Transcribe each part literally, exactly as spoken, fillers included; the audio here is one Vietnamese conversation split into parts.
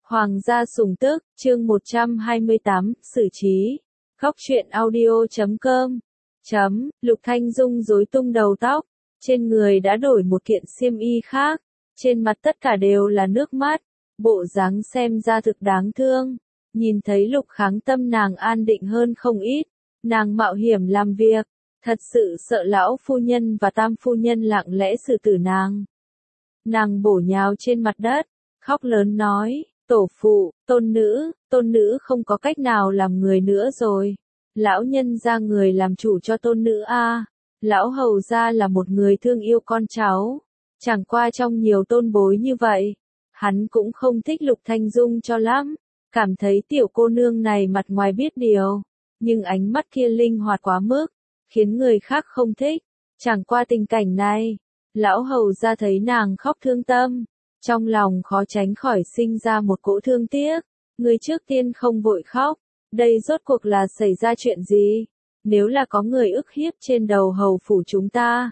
Hoàng gia sủng tức, chương một trăm hai mươi tám, xử trí. Góc truyện audio chấm com. Chấm, Lục Thanh Dung rối tung đầu tóc, trên người đã đổi một kiện xiêm y khác, trên mặt tất cả đều là nước mắt, bộ dáng xem ra thực đáng thương. Nhìn thấy Lục Kháng tâm nàng an định hơn không ít, nàng mạo hiểm làm việc, thật sự sợ lão phu nhân và tam phu nhân lặng lẽ xử tử nàng. Nàng bổ nhào trên mặt đất, khóc lớn nói, tổ phụ, tôn nữ, tôn nữ không có cách nào làm người nữa rồi. Lão nhân ra người làm chủ cho tôn nữ a. Lão hầu gia là một người thương yêu con cháu. Chẳng qua trong nhiều tôn bối như vậy, hắn cũng không thích Lục Thanh Dung cho lắm. Cảm thấy tiểu cô nương này mặt ngoài biết điều, nhưng ánh mắt kia linh hoạt quá mức, khiến người khác không thích. Chẳng qua tình cảnh này, lão hầu gia thấy nàng khóc thương tâm, trong lòng khó tránh khỏi sinh ra một cỗ thương tiếc. Người trước tiên không vội khóc, đây rốt cuộc là xảy ra chuyện gì? Nếu là có người ức hiếp trên đầu hầu phủ chúng ta,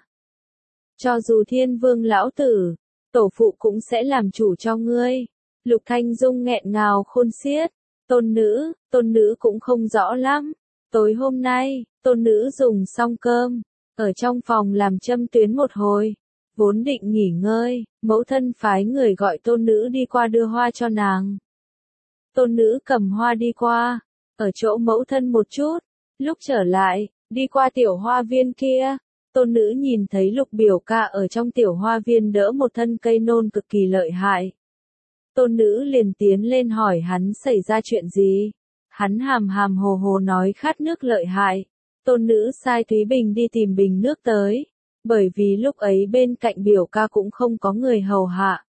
cho dù thiên vương lão tử, tổ phụ cũng sẽ làm chủ cho ngươi. Lục Thanh Dung nghẹn ngào khôn xiết, tôn nữ, tôn nữ cũng không rõ lắm. Tối hôm nay, tôn nữ dùng xong cơm, ở trong phòng làm châm tuyến một hồi, vốn định nghỉ ngơi, mẫu thân phái người gọi tôn nữ đi qua đưa hoa cho nàng. Tôn nữ cầm hoa đi qua, ở chỗ mẫu thân một chút, lúc trở lại, đi qua tiểu hoa viên kia, tôn nữ nhìn thấy Lục biểu ca ở trong tiểu hoa viên đỡ một thân cây nôn cực kỳ lợi hại. Tôn nữ liền tiến lên hỏi hắn xảy ra chuyện gì. Hắn hàm hàm hồ hồ nói khát nước lợi hại. Tôn nữ sai Thúy Bình đi tìm bình nước tới, bởi vì lúc ấy bên cạnh biểu ca cũng không có người hầu hạ.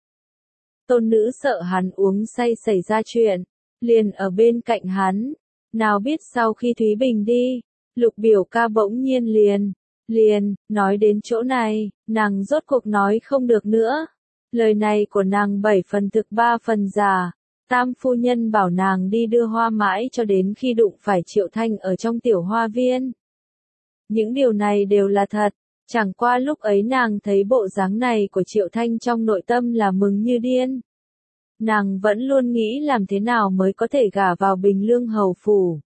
Tôn nữ sợ hắn uống say xảy ra chuyện, liền ở bên cạnh hắn. Nào biết sau khi Thúy Bình đi, Lục biểu ca bỗng nhiên liền, liền, nói đến chỗ này, nàng rốt cuộc nói không được nữa. Lời này của nàng bảy phần thực ba phần giả. Tam phu nhân bảo nàng đi đưa hoa mãi cho đến khi đụng phải Triệu Thanh ở trong tiểu hoa viên. Những điều này đều là thật, chẳng qua lúc ấy nàng thấy bộ dáng này của Triệu Thanh trong nội tâm là mừng như điên. Nàng vẫn luôn nghĩ làm thế nào mới có thể gả vào Bình Lương hầu phủ.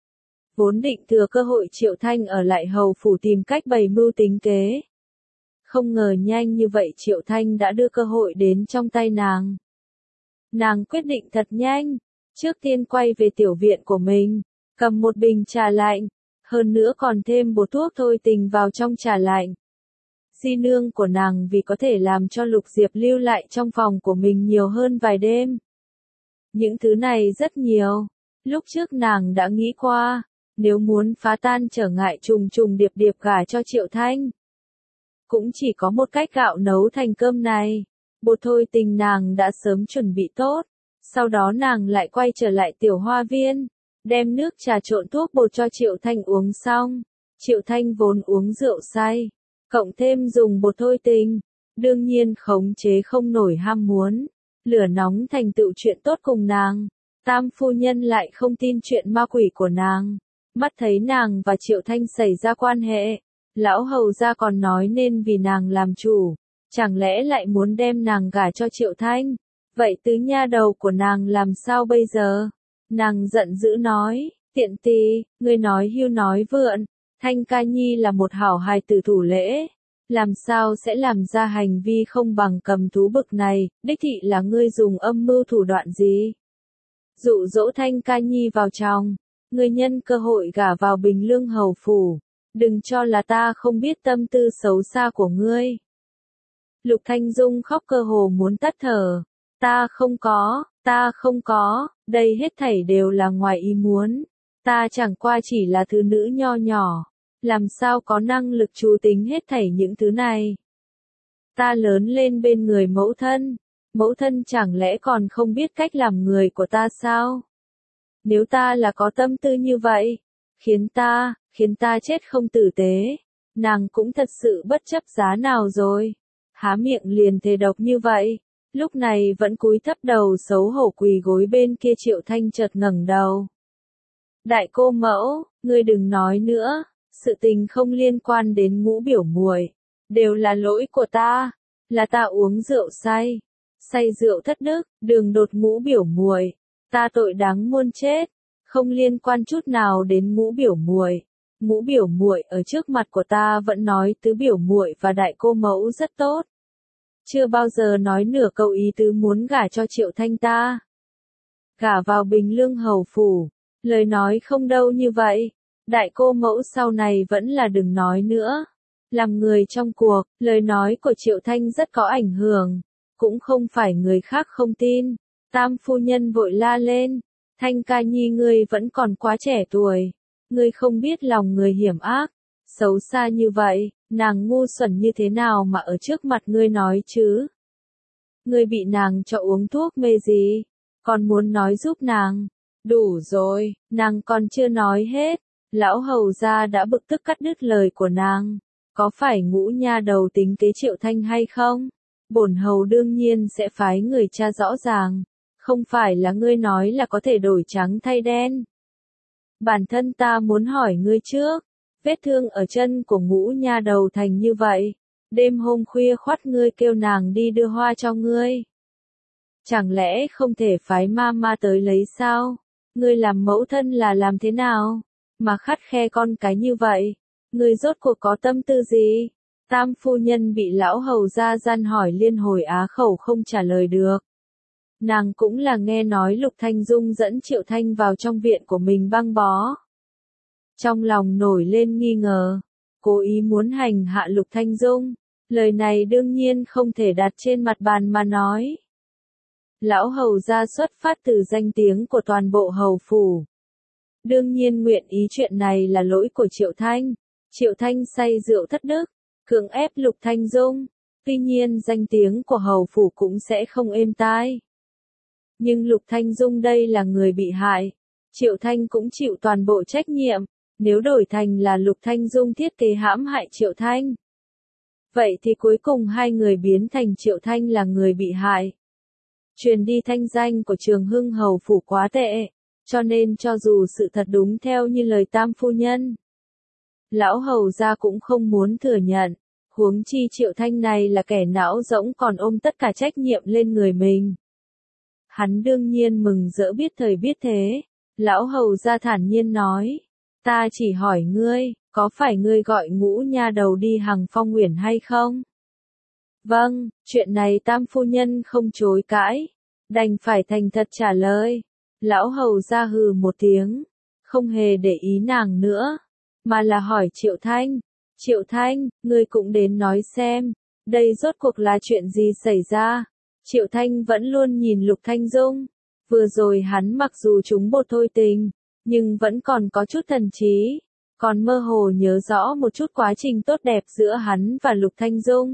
Vốn định thừa cơ hội Triệu Thanh ở lại hầu phủ tìm cách bày mưu tính kế. Không ngờ nhanh như vậy Triệu Thanh đã đưa cơ hội đến trong tay nàng. Nàng quyết định thật nhanh, trước tiên quay về tiểu viện của mình, cầm một bình trà lạnh, hơn nữa còn thêm bột thuốc thôi tình vào trong trà lạnh. Di nương của nàng vì có thể làm cho Lục Diệp lưu lại trong phòng của mình nhiều hơn vài đêm. Những thứ này rất nhiều, lúc trước nàng đã nghĩ qua, nếu muốn phá tan trở ngại trùng trùng điệp điệp gả cho Triệu Thanh. Cũng chỉ có một cách gạo nấu thành cơm này. Bột thôi tình nàng đã sớm chuẩn bị tốt, sau đó nàng lại quay trở lại tiểu hoa viên, đem nước trà trộn thuốc bột cho Triệu Thanh uống xong. Triệu Thanh vốn uống rượu say, cộng thêm dùng bột thôi tình, đương nhiên khống chế không nổi ham muốn, lửa nóng thành tựu chuyện tốt cùng nàng. Tam phu nhân lại không tin chuyện ma quỷ của nàng, mắt thấy nàng và Triệu Thanh xảy ra quan hệ, lão hầu gia còn nói nên vì nàng làm chủ. Chẳng lẽ lại muốn đem nàng gả cho Triệu Thanh? Vậy tứ nha đầu của nàng làm sao bây giờ? Nàng giận dữ nói, tiện tì, ngươi nói hưu nói vượn, Thanh ca nhi là một hảo hài tử thủ lễ. Làm sao sẽ làm ra hành vi không bằng cầm thú bực này, đích thị là ngươi dùng âm mưu thủ đoạn gì? Dụ dỗ Thanh ca nhi vào chồng, ngươi nhân cơ hội gả vào Bình Lương hầu phủ. Đừng cho là ta không biết tâm tư xấu xa của ngươi. Lục Thanh Dung khóc cơ hồ muốn tắt thở. Ta không có, ta không có, đây hết thảy đều là ngoài ý muốn. Ta chẳng qua chỉ là thứ nữ nho nhỏ, làm sao có năng lực chú tính hết thảy những thứ này. Ta lớn lên bên người mẫu thân, mẫu thân chẳng lẽ còn không biết cách làm người của ta sao? Nếu ta là có tâm tư như vậy, khiến ta, khiến ta chết không tử tế, nàng cũng thật sự bất chấp giá nào rồi. Há miệng liền thề độc như vậy, lúc này vẫn cúi thấp đầu xấu hổ quỳ gối bên kia. Triệu Thanh chợt ngẩng đầu. Đại cô mẫu, ngươi đừng nói nữa, sự tình không liên quan đến Ngũ biểu muội, đều là lỗi của ta, là ta uống rượu say. say rượu thất đức, đường đột ngũ biểu muội, ta tội đáng muôn chết, không liên quan chút nào đến ngũ biểu muội. Ngũ biểu muội ở trước mặt của ta vẫn nói tứ biểu muội và đại cô mẫu rất tốt. Chưa bao giờ nói nửa câu ý tứ muốn gả cho Triệu Thanh ta. Gả vào Bình Lương hầu phủ, lời nói không đâu như vậy. Đại cô mẫu sau này vẫn là đừng nói nữa. Làm người trong cuộc, lời nói của Triệu Thanh rất có ảnh hưởng. Cũng không phải người khác không tin. Tam phu nhân vội la lên. Thanh ca nhi ngươi vẫn còn quá trẻ tuổi. Ngươi không biết lòng người hiểm ác. Xấu xa như vậy, nàng ngu xuẩn như thế nào mà ở trước mặt ngươi nói chứ? Ngươi bị nàng cho uống thuốc mê gì? Còn muốn nói giúp nàng? Đủ rồi, nàng còn chưa nói hết. Lão hầu gia đã bực tức cắt đứt lời của nàng. Có phải ngũ nha đầu tính kế Triệu Thanh hay không? Bổn hầu đương nhiên sẽ phái người tra rõ ràng. Không phải là ngươi nói là có thể đổi trắng thay đen. Bản thân ta muốn hỏi ngươi trước. Vết thương ở chân của ngũ nha đầu thành như vậy. Đêm hôm khuya khoắt ngươi kêu nàng đi đưa hoa cho ngươi. Chẳng lẽ không thể phái ma ma tới lấy sao? Ngươi làm mẫu thân là làm thế nào? Mà khắt khe con cái như vậy. Ngươi rốt cuộc có tâm tư gì? Tam phu nhân bị lão hầu gia gian hỏi liên hồi á khẩu không trả lời được. Nàng cũng là nghe nói Lục Thanh Dung dẫn Triệu Thanh vào trong viện của mình băng bó. Trong lòng nổi lên nghi ngờ, cố ý muốn hành hạ Lục Thanh Dung. Lời này đương nhiên không thể đặt trên mặt bàn mà nói. Lão hầu gia xuất phát từ danh tiếng của toàn bộ hầu phủ. Đương nhiên nguyện ý chuyện này là lỗi của Triệu Thanh. Triệu Thanh say rượu thất đức, cưỡng ép Lục Thanh Dung. Tuy nhiên danh tiếng của hầu phủ cũng sẽ không êm tai. Nhưng Lục Thanh Dung đây là người bị hại. Triệu Thanh cũng chịu toàn bộ trách nhiệm. Nếu đổi thành là Lục Thanh Dung thiết kế hãm hại Triệu Thanh. Vậy thì cuối cùng hai người biến thành Triệu Thanh là người bị hại. Truyền đi thanh danh của Trường Hưng hầu phủ quá tệ. Cho nên cho dù sự thật đúng theo như lời tam phu nhân. Lão hầu gia cũng không muốn thừa nhận. Huống chi Triệu Thanh này là kẻ não rỗng còn ôm tất cả trách nhiệm lên người mình. Hắn đương nhiên mừng rỡ biết thời biết thế. Lão hầu gia thản nhiên nói. Ta chỉ hỏi ngươi, có phải ngươi gọi ngũ nha đầu đi Hằng Phong Uyển hay không? Vâng, chuyện này tam phu nhân không chối cãi. Đành phải thành thật trả lời. Lão hầu gia hừ một tiếng. Không hề để ý nàng nữa. Mà là hỏi Triệu Thanh. Triệu Thanh, ngươi cũng đến nói xem. Đây rốt cuộc là chuyện gì xảy ra? Triệu Thanh vẫn luôn nhìn Lục Thanh Dung. Vừa rồi hắn mặc dù trúng bột thôi tình. Nhưng vẫn còn có chút thần trí. Còn mơ hồ nhớ rõ một chút quá trình tốt đẹp giữa hắn và Lục Thanh Dung.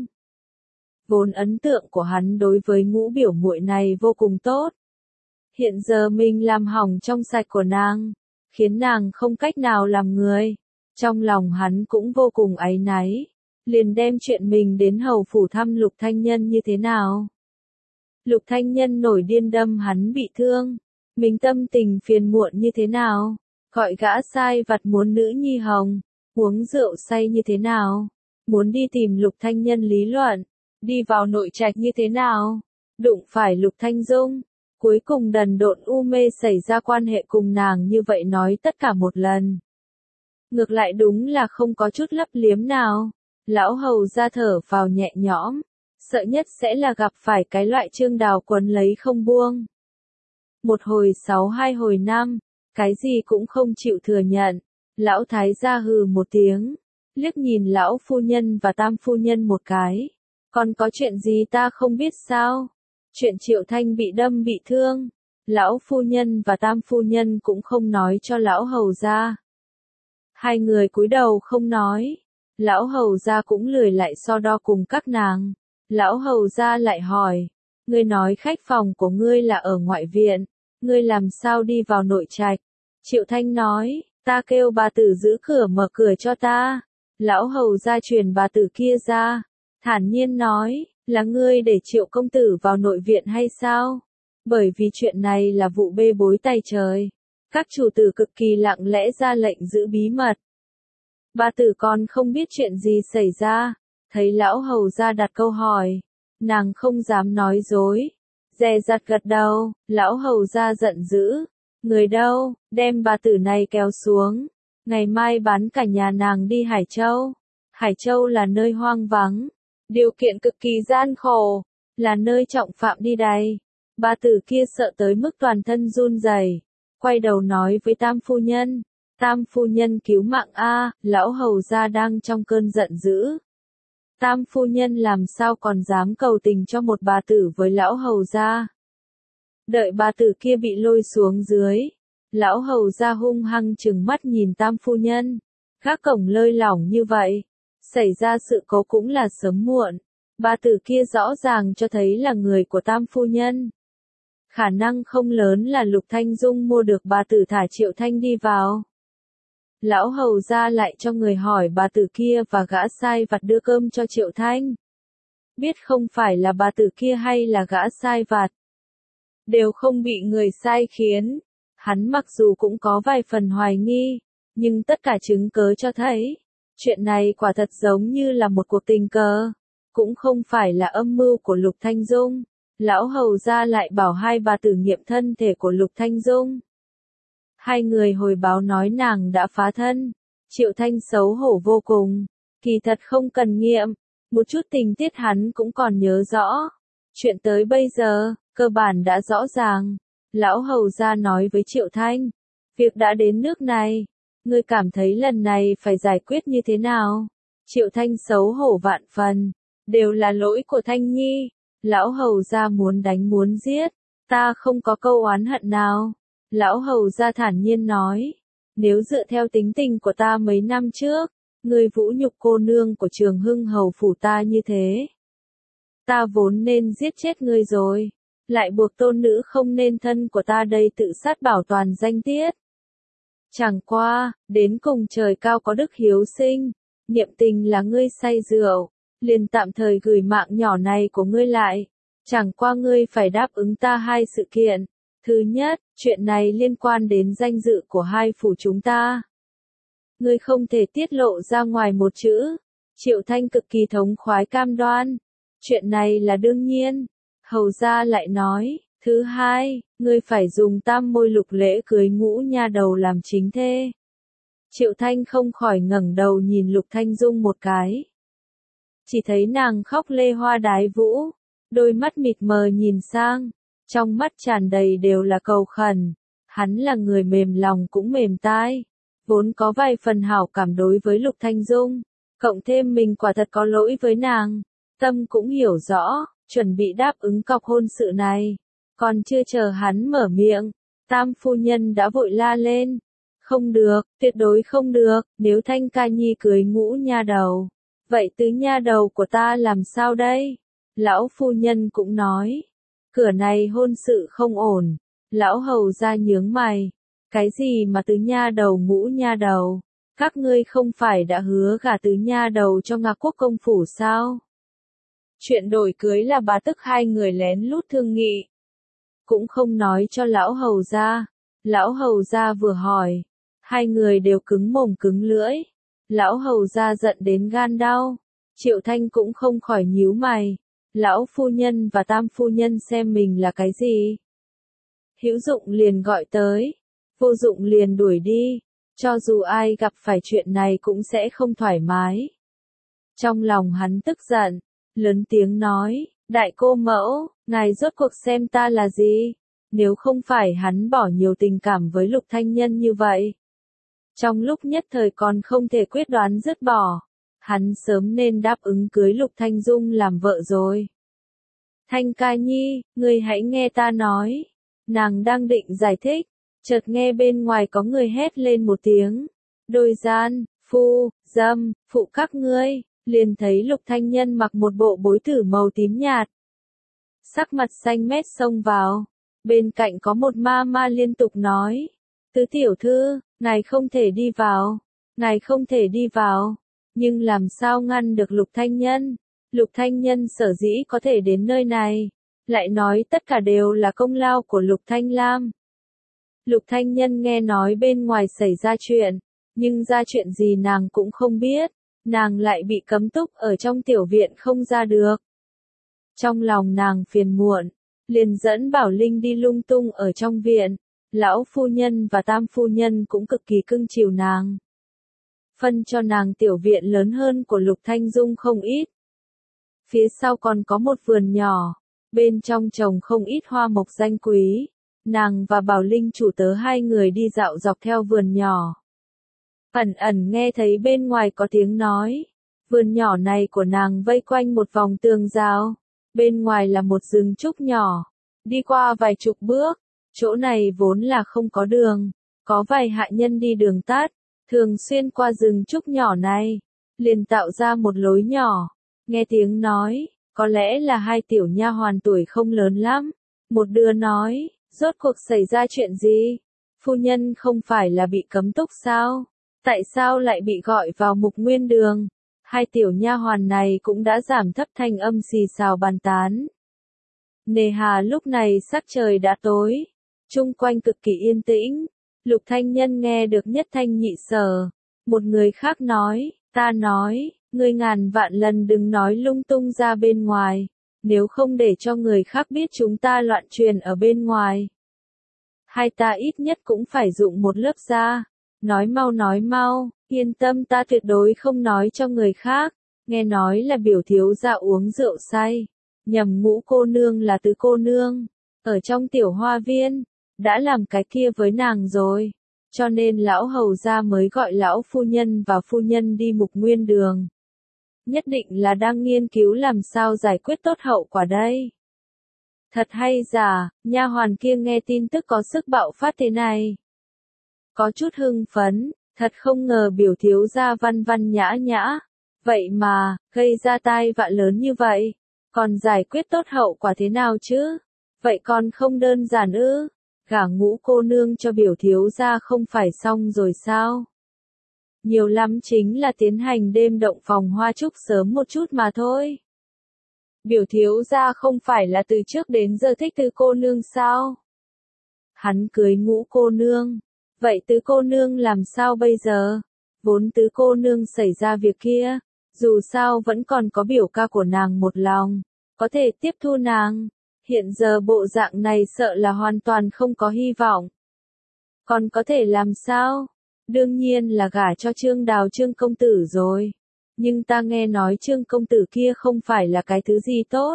Vốn ấn tượng của hắn đối với ngũ biểu muội này vô cùng tốt. Hiện giờ mình làm hỏng trong sạch của nàng. Khiến nàng không cách nào làm người. Trong lòng hắn cũng vô cùng áy náy. Liền đem chuyện mình đến hầu phủ thăm Lục Thanh Nhân như thế nào. Lục Thanh Nhân nổi điên đâm hắn bị thương. Mình tâm tình phiền muộn như thế nào? Gọi gã sai vặt muốn nữ nhi hồng. Uống rượu say như thế nào? Muốn đi tìm Lục Thanh Nhân lý luận. Đi vào nội trạch như thế nào? Đụng phải Lục Thanh Dung. Cuối cùng đần độn u mê xảy ra quan hệ cùng nàng như vậy nói tất cả một lần. Ngược lại đúng là không có chút lấp liếm nào. Lão hầu ra thở vào nhẹ nhõm. Sợ nhất sẽ là gặp phải cái loại Trương Đào quấn lấy không buông. Một hồi sáu hai hồi năm, cái gì cũng không chịu thừa nhận. Lão thái gia hừ một tiếng, liếc nhìn lão phu nhân và tam phu nhân một cái. Còn có chuyện gì ta không biết sao? Chuyện Triệu Thanh bị đâm bị thương. Lão phu nhân và tam phu nhân cũng không nói cho lão hầu gia. Hai người cúi đầu không nói. Lão hầu gia cũng lười lại so đo cùng các nàng. Lão hầu gia lại hỏi. Ngươi nói khách phòng của ngươi là ở ngoại viện. Ngươi làm sao đi vào nội trạch? Triệu Thanh nói. Ta kêu bà tử giữ cửa mở cửa cho ta. Lão hầu gia truyền bà tử kia ra. Thản nhiên nói. Là ngươi để Triệu công tử vào nội viện hay sao? Bởi vì chuyện này là vụ bê bối tay trời. Các chủ tử cực kỳ lặng lẽ ra lệnh giữ bí mật. Bà tử còn không biết chuyện gì xảy ra. Thấy lão hầu gia đặt câu hỏi. Nàng không dám nói dối. dè dặt gật đầu, lão hầu gia giận dữ. Người đâu, đem bà tử này kéo xuống. Ngày mai bán cả nhà nàng đi Hải Châu. Hải Châu là nơi hoang vắng. Điều kiện cực kỳ gian khổ. Là nơi trọng phạm đi đầy. Bà tử kia sợ tới mức toàn thân run rẩy, quay đầu nói với Tam phu nhân. Tam phu nhân cứu mạng a, lão hầu gia đang trong cơn giận dữ. Tam phu nhân làm sao còn dám cầu tình cho một bà tử với lão hầu gia. Đợi bà tử kia bị lôi xuống dưới, lão hầu gia hung hăng trừng mắt nhìn Tam phu nhân. Gác cổng lơi lỏng như vậy, xảy ra sự cố cũng là sớm muộn. Bà tử kia rõ ràng cho thấy là người của Tam phu nhân. Khả năng không lớn là Lục Thanh Dung mua được bà tử thả Triệu Thanh đi vào. Lão hầu gia lại cho người hỏi bà tử kia và gã sai vặt đưa cơm cho Triệu Thanh. Biết không phải là bà tử kia hay là gã sai vặt, đều không bị người sai khiến. Hắn mặc dù cũng có vài phần hoài nghi, nhưng tất cả chứng cớ cho thấy, chuyện này quả thật giống như là một cuộc tình cờ, cũng không phải là âm mưu của Lục Thanh Dung. Lão hầu gia lại bảo hai bà tử nghiệm thân thể của Lục Thanh Dung. Hai người hồi báo nói nàng đã phá thân. Triệu Thanh xấu hổ vô cùng. Kỳ thật không cần nghiệm, một chút tình tiết hắn cũng còn nhớ rõ. Chuyện tới bây giờ, cơ bản đã rõ ràng. Lão hầu gia nói với Triệu Thanh, việc đã đến nước này, ngươi cảm thấy lần này phải giải quyết như thế nào? Triệu Thanh xấu hổ vạn phần, đều là lỗi của Thanh Nhi. Lão hầu gia muốn đánh muốn giết, ta không có câu oán hận nào. Lão hầu gia thản nhiên nói, nếu dựa theo tính tình của ta mấy năm trước, ngươi vũ nhục cô nương của Trường Hưng hầu phủ ta như thế, ta vốn nên giết chết ngươi rồi, lại buộc tôn nữ không nên thân của ta đây tự sát bảo toàn danh tiết. Chẳng qua, đến cùng trời cao có đức hiếu sinh, niệm tình là ngươi say rượu, liền tạm thời gửi mạng nhỏ này của ngươi lại. Chẳng qua ngươi phải đáp ứng ta hai sự kiện. Thứ nhất, chuyện này liên quan đến danh dự của hai phủ chúng ta. Ngươi không thể tiết lộ ra ngoài một chữ. Triệu Thanh cực kỳ thống khoái cam đoan. Chuyện này là đương nhiên. Hầu gia lại nói, thứ hai, ngươi phải dùng tam môi lục lễ cưới ngũ nha đầu làm chính thê. Triệu Thanh không khỏi ngẩng đầu nhìn Lục Thanh Dung một cái. Chỉ thấy nàng khóc lê hoa đái vũ, đôi mắt mịt mờ nhìn sang, trong mắt tràn đầy đều là cầu khẩn. Hắn là người mềm lòng cũng mềm tai, vốn có vài phần hảo cảm đối với Lục Thanh Dung, cộng thêm mình quả thật có lỗi với nàng, tâm cũng hiểu rõ, chuẩn bị đáp ứng cọc hôn sự này. Còn chưa chờ hắn mở miệng, Tam phu nhân đã vội la lên, không được, tuyệt đối không được, nếu Thanh Ca Nhi cưới ngũ nha đầu, vậy tứ nha đầu của ta làm sao đây? Lão phu nhân cũng nói, cửa này hôn sự không ổn. Lão hầu gia nhướng mày, cái gì mà tứ nha đầu ngũ nha đầu? Các ngươi không phải đã hứa gả tứ nha đầu cho Ngạc Quốc công phủ sao? Chuyện đổi cưới là bà tức hai người lén lút thương nghị, cũng không nói cho lão hầu gia. Lão hầu gia vừa hỏi, hai người đều cứng mồm cứng lưỡi. Lão hầu gia giận đến gan đau. Triệu Thanh cũng không khỏi nhíu mày. Lão phu nhân và Tam phu nhân xem mình là cái gì? Hữu dụng liền gọi tới, vô dụng liền đuổi đi. Cho dù ai gặp phải chuyện này cũng sẽ không thoải mái. Trong lòng hắn tức giận, lớn tiếng nói, đại cô mẫu, ngài rốt cuộc xem ta là gì? Nếu không phải hắn bỏ nhiều tình cảm với Lục Thanh Nhân như vậy, trong lúc nhất thời còn không thể quyết đoán dứt bỏ, hắn sớm nên đáp ứng cưới Lục Thanh Dung làm vợ rồi. Thanh Ca Nhi, ngươi hãy nghe ta nói. Nàng đang định giải thích, chợt nghe bên ngoài có người hét lên một tiếng. Đôi gian, phu, dâm, phụ các ngươi, liền thấy Lục Thanh Nhân mặc một bộ bối tử màu tím nhạt. Sắc mặt xanh mét xông vào, bên cạnh có một ma ma liên tục nói. Tứ tiểu thư, ngài không thể đi vào, ngài không thể đi vào, nhưng làm sao ngăn được Lục Thanh Nhân? Lục Thanh Nhân sở dĩ có thể đến nơi này, lại nói tất cả đều là công lao của Lục Thanh Lam. Lục Thanh Nhân nghe nói bên ngoài xảy ra chuyện, nhưng ra chuyện gì nàng cũng không biết, nàng lại bị cấm túc ở trong tiểu viện không ra được. Trong lòng nàng phiền muộn, liền dẫn Bảo Linh đi lung tung ở trong viện. Lão phu nhân và tam phu nhân cũng cực kỳ cưng chiều nàng. Phân cho nàng tiểu viện lớn hơn của Lục Thanh Dung không ít. Phía sau còn có một vườn nhỏ, bên trong trồng không ít hoa mộc danh quý. Nàng và Bảo Linh chủ tớ hai người đi dạo dọc theo vườn nhỏ. Ẩn ẩn nghe thấy bên ngoài có tiếng nói. Vườn nhỏ này của nàng vây quanh một vòng tường rào. Bên ngoài là một rừng trúc nhỏ. Đi qua vài chục bước, chỗ này vốn là không có đường. Có vài hạ nhân đi đường tắt, thường xuyên qua rừng trúc nhỏ này. Liền tạo ra một lối nhỏ. Nghe tiếng nói, có lẽ là hai tiểu nha hoàn tuổi không lớn lắm. Một đứa nói, rốt cuộc xảy ra chuyện gì? Phu nhân không phải là bị cấm túc sao? Tại sao lại bị gọi vào Mục Nguyên Đường? Hai tiểu nha hoàn này cũng đã giảm thấp thanh âm xì xào bàn tán. Nề hà lúc này sắc trời đã tối, chung quanh cực kỳ yên tĩnh. Lục Thanh Nhân nghe được nhất thanh nhị sở. Một người khác nói, ta nói, ngươi ngàn vạn lần đừng nói lung tung ra bên ngoài, nếu không để cho người khác biết chúng ta loạn truyền ở bên ngoài. Hai ta ít nhất cũng phải dụng một lớp da. Nói mau nói mau, yên tâm ta tuyệt đối không nói cho người khác. Nghe nói là biểu thiếu gia uống rượu say, nhầm Ngũ cô nương là Tứ cô nương, ở trong tiểu hoa viên, đã làm cái kia với nàng rồi. Cho nên lão hầu gia mới gọi lão phu nhân và phu nhân đi Mục Nguyên Đường. Nhất định là đang nghiên cứu làm sao giải quyết tốt hậu quả đây. Thật hay giả, nha hoàn kia nghe tin tức có sức bạo phát thế này. Có chút hưng phấn, thật không ngờ biểu thiếu gia văn văn nhã nhã. Vậy mà, gây ra tai vạ lớn như vậy. Còn giải quyết tốt hậu quả thế nào chứ? Vậy còn không đơn giản ư? Gả Ngũ cô nương cho biểu thiếu gia không phải xong rồi sao? Nhiều lắm chính là tiến hành đêm động phòng hoa trúc sớm một chút mà thôi. Biểu thiếu gia không phải là từ trước đến giờ thích Tứ cô nương sao? Hắn cưới Ngũ cô nương. Vậy Tứ cô nương làm sao bây giờ? Vốn Tứ cô nương xảy ra việc kia, dù sao vẫn còn có biểu ca của nàng một lòng, có thể tiếp thu nàng. Hiện giờ bộ dạng này sợ là hoàn toàn không có hy vọng. Còn có thể làm sao? Đương nhiên là gả cho Trương Đào Trương công tử rồi. Nhưng ta nghe nói Trương công tử kia không phải là cái thứ gì tốt.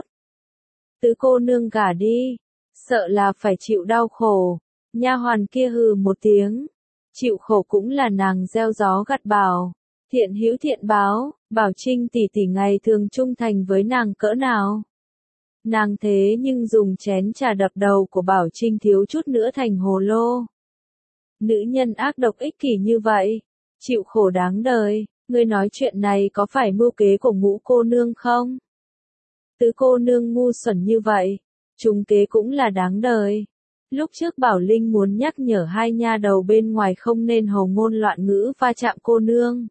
Tứ cô nương gả đi, sợ là phải chịu đau khổ. Nha hoàn kia hừ một tiếng, chịu khổ cũng là nàng gieo gió gặt bão. Thiện hữu thiện báo, Bảo Trinh tỷ tỷ ngày thường trung thành với nàng cỡ nào. Nàng thế nhưng dùng chén trà đập đầu của Bảo Trinh thiếu chút nữa thành hồ lô. Nữ nhân ác độc ích kỷ như vậy, chịu khổ đáng đời. Ngươi nói chuyện này có phải mưu kế của Ngũ cô nương không? Tứ cô nương ngu xuẩn như vậy, trúng kế cũng là đáng đời. Lúc trước Bảo Linh muốn nhắc nhở hai nha đầu bên ngoài không nên hồ ngôn loạn ngữ va chạm cô nương.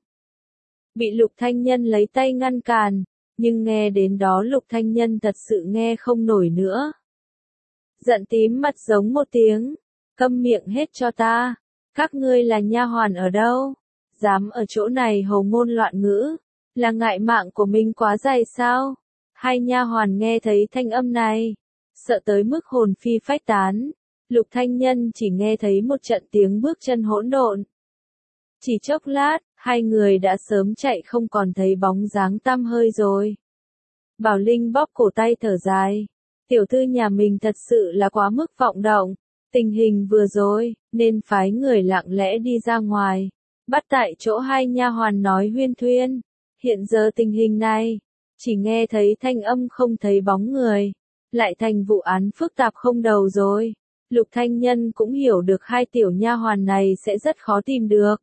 Bị Lục Thanh Nhân lấy tay ngăn cản, nhưng nghe đến đó Lục Thanh Nhân thật sự nghe không nổi nữa. Giận tím mặt giống một tiếng, câm miệng hết cho ta, các ngươi là nha hoàn ở đâu? Dám ở chỗ này hồ ngôn loạn ngữ, là ngại mạng của mình quá dày sao? Hai nha hoàn nghe thấy thanh âm này, sợ tới mức hồn phi phách tán. Lục Thanh Nhân chỉ nghe thấy một trận tiếng bước chân hỗn độn. Chỉ chốc lát, hai người đã sớm chạy không còn thấy bóng dáng tăm hơi rồi. Bảo Linh bóp cổ tay thở dài. Tiểu thư nhà mình thật sự là quá mức vọng động. Tình hình vừa rồi, nên phái người lặng lẽ đi ra ngoài. Bắt tại chỗ hai nha hoàn nói huyên thuyên. Hiện giờ tình hình này, chỉ nghe thấy thanh âm không thấy bóng người. Lại thành vụ án phức tạp không đầu rồi. Lục Thanh Nhân cũng hiểu được hai tiểu nha hoàn này sẽ rất khó tìm được.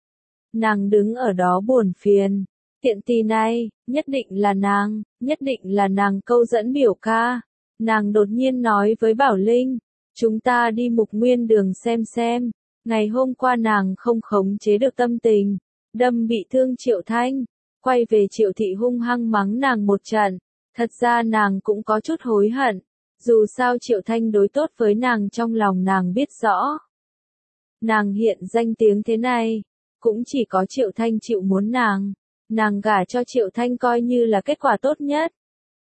Nàng đứng ở đó buồn phiền. Tiện tì này, nhất định là nàng, nhất định là nàng câu dẫn biểu ca. Nàng đột nhiên nói với Bảo Linh, chúng ta đi Mục Nguyên Đường xem xem. Ngày hôm qua nàng không khống chế được tâm tình, đâm bị thương Triệu Thanh, quay về Triệu Thị hung hăng mắng nàng một trận. Thật ra nàng cũng có chút hối hận, dù sao Triệu Thanh đối tốt với nàng trong lòng nàng biết rõ. Nàng hiện danh tiếng thế này, cũng chỉ có Triệu Thanh chịu muốn nàng, nàng gả cho Triệu Thanh coi như là kết quả tốt nhất.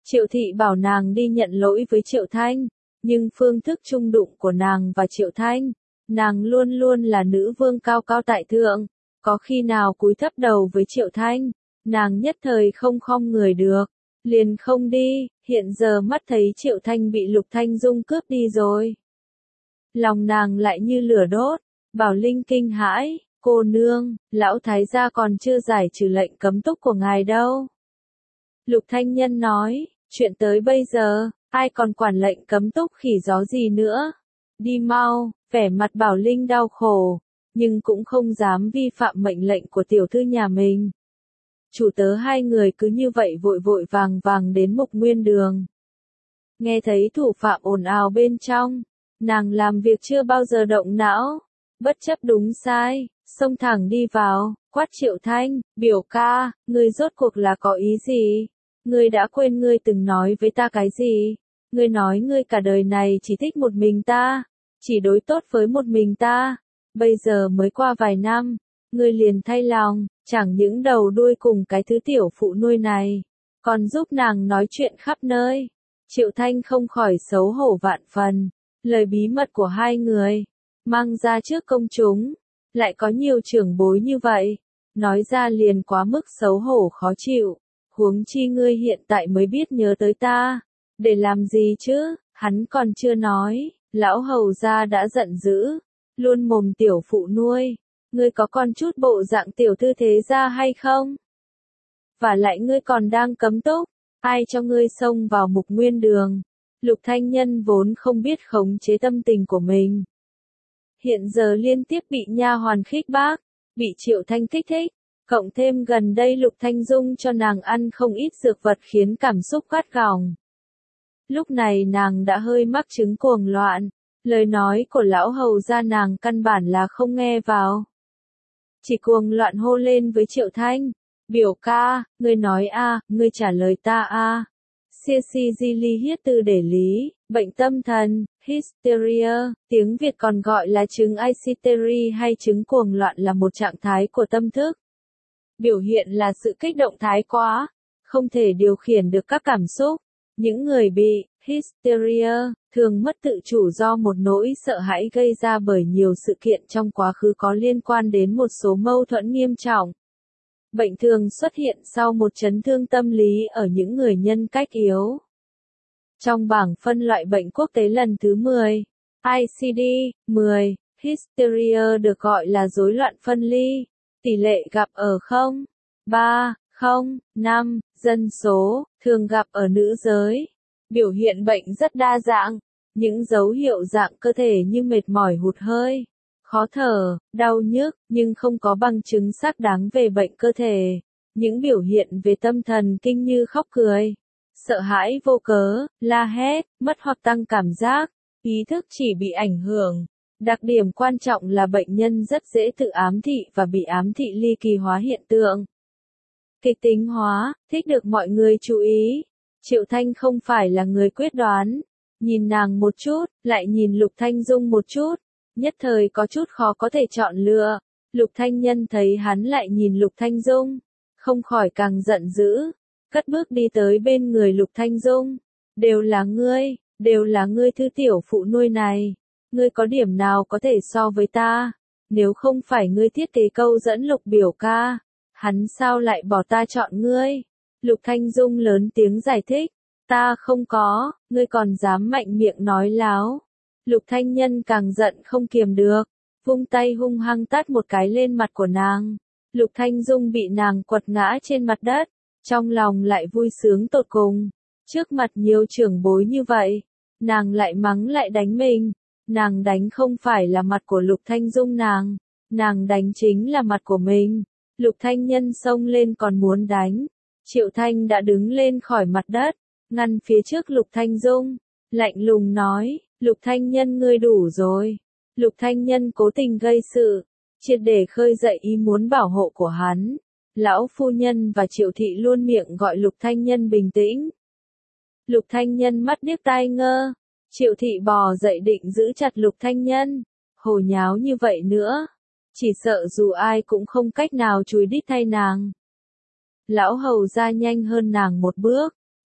Triệu Thị bảo nàng đi nhận lỗi với Triệu Thanh, nhưng phương thức chung đụng của nàng và Triệu Thanh, nàng luôn luôn là nữ vương cao cao tại thượng, có khi nào cúi thấp đầu với Triệu Thanh, nàng nhất thời không khom người được, liền không đi, hiện giờ mắt thấy Triệu Thanh bị Lục Thanh Dung cướp đi rồi. Lòng nàng lại như lửa đốt, Bảo Linh kinh hãi, cô nương, lão thái gia còn chưa giải trừ lệnh cấm túc của ngài đâu. Lục Thanh Nhân nói, chuyện tới bây giờ, ai còn quản lệnh cấm túc khỉ gió gì nữa. Đi mau, vẻ mặt Bảo Linh đau khổ, nhưng cũng không dám vi phạm mệnh lệnh của tiểu thư nhà mình. Chủ tớ hai người cứ như vậy vội vội vàng vàng đến Mục Nguyên Đường. Nghe thấy thủ phạm ồn ào bên trong, nàng làm việc chưa bao giờ động não, bất chấp đúng sai, xông thẳng đi vào, quát Triệu Thanh, biểu ca, ngươi rốt cuộc là có ý gì? Ngươi đã quên ngươi từng nói với ta cái gì? Ngươi nói ngươi cả đời này chỉ thích một mình ta, chỉ đối tốt với một mình ta. Bây giờ mới qua vài năm, ngươi liền thay lòng, chẳng những đầu đuôi cùng cái thứ tiểu phụ nuôi này, còn giúp nàng nói chuyện khắp nơi. Triệu Thanh không khỏi xấu hổ vạn phần, lời bí mật của hai người, mang ra trước công chúng, lại có nhiều trưởng bối như vậy, nói ra liền quá mức xấu hổ khó chịu, huống chi ngươi hiện tại mới biết nhớ tới ta, để làm gì chứ, hắn còn chưa nói, lão hầu gia đã giận dữ, luôn mồm tiểu phụ nuôi, ngươi có con chút bộ dạng tiểu thư thế gia hay không? Và lại ngươi còn đang cấm túc, ai cho ngươi xông vào Mục Nguyên Đường? Lục Thanh Nhân vốn không biết khống chế tâm tình của mình. Hiện giờ liên tiếp bị nha hoàn khích bác, bị Triệu Thanh kích thích, cộng thêm gần đây Lục Thanh Dung cho nàng ăn không ít dược vật khiến cảm xúc gắt gỏng. Lúc này nàng đã hơi mắc chứng cuồng loạn, lời nói của lão hầu gia nàng căn bản là không nghe vào. Chỉ cuồng loạn hô lên với Triệu Thanh, biểu ca, ngươi nói a, ngươi trả lời ta a. Xia si di ly hiết tư để lý, bệnh tâm thần, hysteria, tiếng Việt còn gọi là chứng hysteria hay chứng cuồng loạn là một trạng thái của tâm thức. Biểu hiện là sự kích động thái quá, không thể điều khiển được các cảm xúc. Những người bị hysteria thường mất tự chủ do một nỗi sợ hãi gây ra bởi nhiều sự kiện trong quá khứ có liên quan đến một số mâu thuẫn nghiêm trọng. Bệnh thường xuất hiện sau một chấn thương tâm lý ở những người nhân cách yếu. Trong bảng phân loại bệnh quốc tế lần thứ mười, I C D mười, hysteria được gọi là rối loạn phân ly, tỷ lệ gặp ở không phẩy ba không năm dân số, thường gặp ở nữ giới. Biểu hiện bệnh rất đa dạng, những dấu hiệu dạng cơ thể như mệt mỏi hụt hơi, khó thở, đau nhức, nhưng không có bằng chứng xác đáng về bệnh cơ thể. Những biểu hiện về tâm thần kinh như khóc cười, sợ hãi vô cớ, la hét, mất hoặc tăng cảm giác, ý thức chỉ bị ảnh hưởng. Đặc điểm quan trọng là bệnh nhân rất dễ tự ám thị và bị ám thị ly kỳ hóa hiện tượng. Kịch tính hóa, thích được mọi người chú ý. Triệu Thanh không phải là người quyết đoán. Nhìn nàng một chút, lại nhìn Lục Thanh Dung một chút. Nhất thời có chút khó có thể chọn lựa. Lục Thanh Nhân thấy hắn lại nhìn Lục Thanh Dung, không khỏi càng giận dữ. Cất bước đi tới bên người Lục Thanh Dung. Đều là ngươi, đều là ngươi thứ tiểu phụ nuôi này. Ngươi có điểm nào có thể so với ta? Nếu không phải ngươi thiết kế câu dẫn Lục biểu ca, hắn sao lại bỏ ta chọn ngươi? Lục Thanh Dung lớn tiếng giải thích, ta không có, ngươi còn dám mạnh miệng nói láo. Lục Thanh Nhân càng giận không kiềm được, vung tay hung hăng tát một cái lên mặt của nàng. Lục Thanh Dung bị nàng quật ngã trên mặt đất, trong lòng lại vui sướng tột cùng. Trước mặt nhiều trưởng bối như vậy, nàng lại mắng lại đánh mình. Nàng đánh không phải là mặt của Lục Thanh Dung nàng, nàng đánh chính là mặt của mình. Lục Thanh Nhân xông lên còn muốn đánh. Triệu Thanh đã đứng lên khỏi mặt đất, ngăn phía trước Lục Thanh Dung, lạnh lùng nói, Lục Thanh Nhân ngươi đủ rồi. Lục Thanh Nhân cố tình gây sự, triệt để khơi dậy ý muốn bảo hộ của hắn. Lão phu nhân và Triệu Thị luôn miệng gọi Lục Thanh Nhân bình tĩnh. Lục Thanh Nhân mắt điếc tai ngơ. Triệu Thị bò dậy định giữ chặt Lục Thanh Nhân. Hồ nháo như vậy nữa, chỉ sợ dù ai cũng không cách nào chùi đít thay nàng. Lão hầu ra nhanh hơn nàng một bước,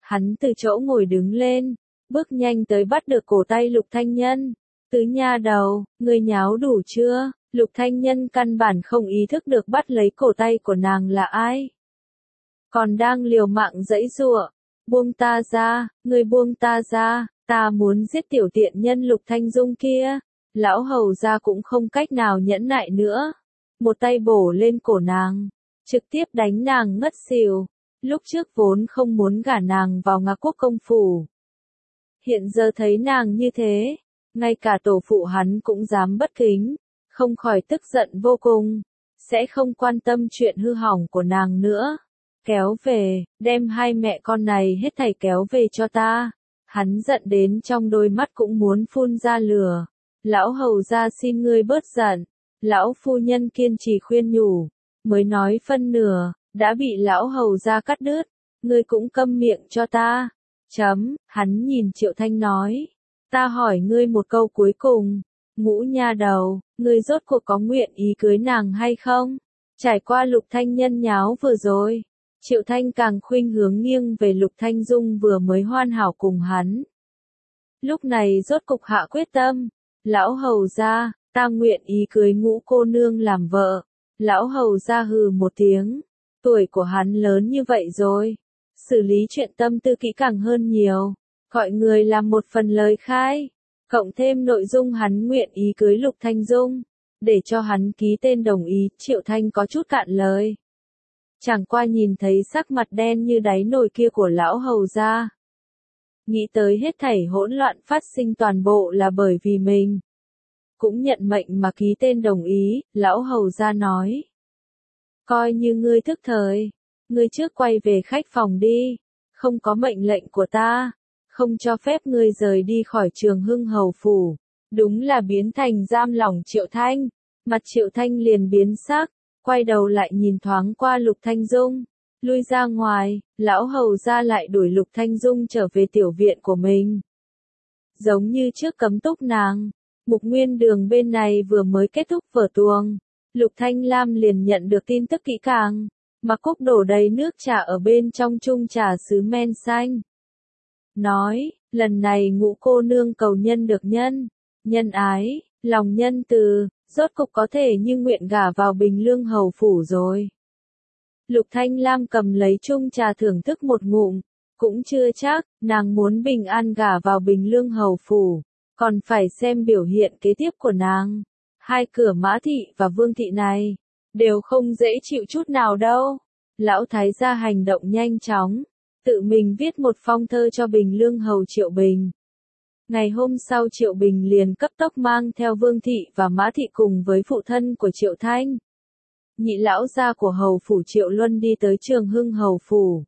Hắn từ chỗ ngồi đứng lên, bước nhanh tới bắt được cổ tay Lục Thanh Nhân. Tứ nha đầu, ngươi nháo đủ chưa? Lục Thanh Nhân căn bản không ý thức được bắt lấy cổ tay của nàng là ai. Còn đang liều mạng giãy giụa. Buông ta ra, ngươi buông ta ra, ta muốn giết tiểu tiện nhân Lục Thanh Dung kia. Lão hầu gia cũng không cách nào nhẫn nại nữa. Một tay bổ lên cổ nàng, trực tiếp đánh nàng ngất xỉu. Lúc trước vốn không muốn gả nàng vào Ngạc Quốc công phủ. Hiện giờ thấy nàng như thế, ngay cả tổ phụ hắn cũng dám bất kính, không khỏi tức giận vô cùng, sẽ không quan tâm chuyện hư hỏng của nàng nữa. Kéo về, đem hai mẹ con này hết thảy kéo về cho ta. Hắn giận đến trong đôi mắt cũng muốn phun ra lửa. Lão hầu gia xin ngươi bớt giận. Lão phu nhân kiên trì khuyên nhủ, mới nói phân nửa, đã bị lão hầu gia cắt đứt. Ngươi cũng câm miệng cho ta. Chấm, hắn nhìn Triệu Thanh nói. Ta hỏi ngươi một câu cuối cùng. Ngũ nha đầu, ngươi rốt cuộc có nguyện ý cưới nàng hay không? Trải qua Lục Thanh Nhân nháo vừa rồi, Triệu Thanh càng khuynh hướng nghiêng về Lục Thanh Dung vừa mới hoàn hảo cùng hắn. Lúc này rốt cục hạ quyết tâm. Lão hầu gia, ta nguyện ý cưới Ngũ cô nương làm vợ. Lão hầu gia hừ một tiếng. Tuổi của hắn lớn như vậy rồi. Xử lý chuyện tâm tư kỹ càng hơn nhiều. Gọi người làm một phần lời khai. Cộng thêm nội dung hắn nguyện ý cưới Lục Thanh Dung. Để cho hắn ký tên đồng ý, Triệu Thanh có chút cạn lời. Chẳng qua nhìn thấy sắc mặt đen như đáy nồi kia của lão hầu gia. Nghĩ tới hết thảy hỗn loạn phát sinh toàn bộ là bởi vì mình. Cũng nhận mệnh mà ký tên đồng ý, lão hầu gia nói. Coi như ngươi thức thời, ngươi trước quay về khách phòng đi, không có mệnh lệnh của ta, không cho phép ngươi rời đi khỏi Trường Hưng hầu phủ. Đúng là biến thành giam lỏng Triệu Thanh, mặt Triệu Thanh liền biến sắc, quay đầu lại nhìn thoáng qua Lục Thanh Dung, lui ra ngoài, lão hầu gia lại đuổi Lục Thanh Dung trở về tiểu viện của mình. Giống như trước cấm túc nàng, Mục Nguyên Đường bên này vừa mới kết thúc vở tuồng, Lục Thanh Lam liền nhận được tin tức kỹ càng, mà cúc đổ đầy nước trà ở bên trong chung trà sứ men xanh. Nói, lần này Ngũ cô nương cầu nhân được nhân, nhân ái, lòng nhân từ, rốt cục có thể như nguyện gả vào Bình Lương hầu phủ rồi. Lục Thanh Lam cầm lấy chung trà thưởng thức một ngụm, cũng chưa chắc, nàng muốn bình an gả vào Bình Lương hầu phủ, còn phải xem biểu hiện kế tiếp của nàng. Hai cửa Mã thị và Vương thị này, đều không dễ chịu chút nào đâu. Lão thái gia hành động nhanh chóng, tự mình viết một phong thơ cho Bình Lương hầu Triệu Bình. Ngày hôm sau Triệu Bình liền cấp tốc mang theo Vương thị và Mã thị cùng với phụ thân của Triệu Thanh. Nhị lão gia của hầu phủ Triệu Luân đi tới Trường Hưng hầu phủ.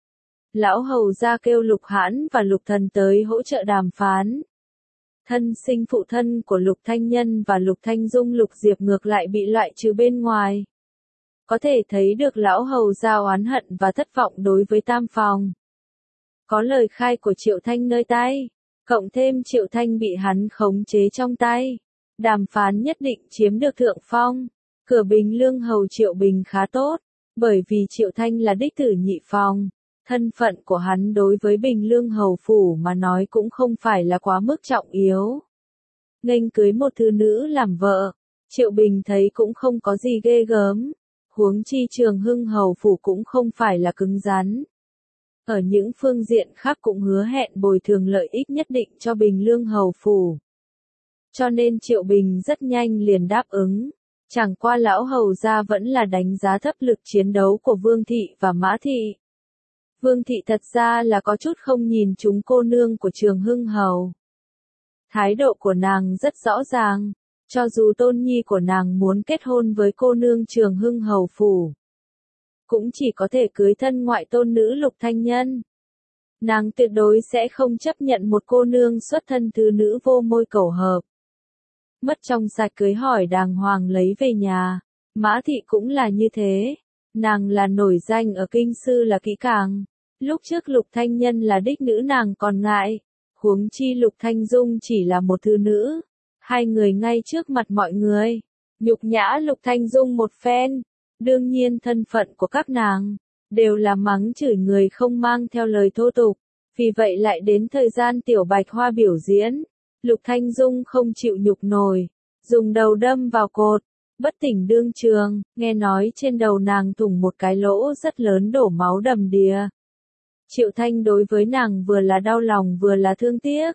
Lão hầu gia kêu Lục Hãn và Lục Thần tới hỗ trợ đàm phán. Thân sinh phụ thân của Lục Thanh Nhân và Lục Thanh Dung Lục Diệp ngược lại bị loại trừ bên ngoài. Có thể thấy được lão hầu gia oán hận và thất vọng đối với tam phòng. Có lời khai của Triệu Thanh nơi tay, cộng thêm Triệu Thanh bị hắn khống chế trong tay. Đàm phán nhất định chiếm được thượng phong. Cửa Bình Lương hầu Triệu Bình khá tốt, bởi vì Triệu Thanh là đích tử nhị phòng. Thân phận của hắn đối với Bình Lương hầu phủ mà nói cũng không phải là quá mức trọng yếu. Nghênh cưới một thư nữ làm vợ, Triệu Bình thấy cũng không có gì ghê gớm. Huống chi Trường Hưng hầu phủ cũng không phải là cứng rắn. Ở những phương diện khác cũng hứa hẹn bồi thường lợi ích nhất định cho Bình Lương hầu phủ. Cho nên Triệu Bình rất nhanh liền đáp ứng. Chẳng qua lão hầu gia vẫn là đánh giá thấp lực chiến đấu của Vương thị và Mã thị. Vương thị thật ra là có chút không nhìn chúng cô nương của Trường Hưng hầu. Thái độ của nàng rất rõ ràng, cho dù tôn nhi của nàng muốn kết hôn với cô nương Trường Hưng hầu phủ, cũng chỉ có thể cưới thân ngoại tôn nữ Lục Thanh Nhân. Nàng tuyệt đối sẽ không chấp nhận một cô nương xuất thân thứ nữ vô môi cầu hợp. Mất trong sạch cưới hỏi đàng hoàng lấy về nhà. Mã thị cũng là như thế. Nàng là nổi danh ở kinh sư là kỹ càng. Lúc trước Lục Thanh Nhân là đích nữ nàng còn ngại. Huống chi Lục Thanh Dung chỉ là một thư nữ. Hai người ngay trước mặt mọi người. Nhục nhã Lục Thanh Dung một phen. Đương nhiên thân phận của các nàng đều là mắng chửi người không mang theo lời thô tục. Vì vậy lại đến thời gian Tiểu Bạch Hoa biểu diễn, Lục Thanh Dung không chịu nhục nổi, dùng đầu đâm vào cột, bất tỉnh đương trường, nghe nói trên đầu nàng thủng một cái lỗ rất lớn đổ máu đầm đìa. Triệu Thanh đối với nàng vừa là đau lòng vừa là thương tiếc.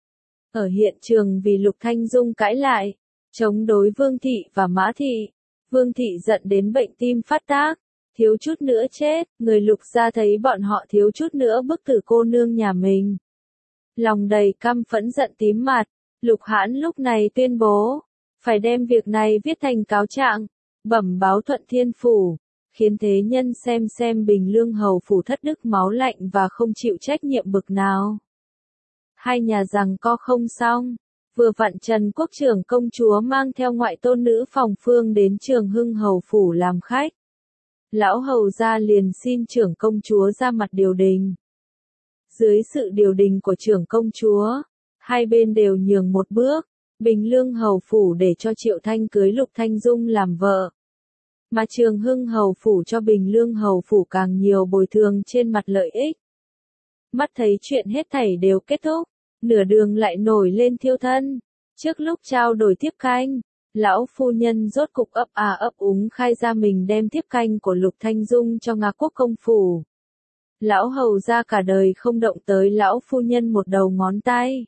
Ở hiện trường vì Lục Thanh Dung cãi lại, chống đối Vương Thị và Mã Thị, Vương Thị giận đến bệnh tim phát tác, thiếu chút nữa chết, người Lục gia thấy bọn họ thiếu chút nữa bức tử cô nương nhà mình. Lòng đầy căm phẫn giận tím mặt, Lục Hãn lúc này tuyên bố, phải đem việc này viết thành cáo trạng, bẩm báo Thuận Thiên Phủ, khiến thế nhân xem xem Bình Lương Hầu Phủ thất đức máu lạnh và không chịu trách nhiệm bực nào. Hai nhà rằng co không xong, vừa vặn Trần Quốc trưởng công chúa mang theo ngoại tôn nữ Phòng Phương đến Trường Hưng Hầu Phủ làm khách. Lão hầu gia liền xin trưởng công chúa ra mặt điều đình. Dưới sự điều đình của trưởng công chúa, hai bên đều nhường một bước, Bình Lương Hầu Phủ để cho Triệu Thanh cưới Lục Thanh Dung làm vợ. Mà Trường Hưng Hầu Phủ cho Bình Lương Hầu Phủ càng nhiều bồi thường trên mặt lợi ích. Mắt thấy chuyện hết thảy đều kết thúc, nửa đường lại nổi lên thiêu thân. Trước lúc trao đổi tiếp canh, lão phu nhân rốt cục ấp à ấp úng khai ra mình đem tiếp canh của Lục Thanh Dung cho Ngạc Quốc công phủ. Lão hầu ra cả đời không động tới lão phu nhân một đầu ngón tay.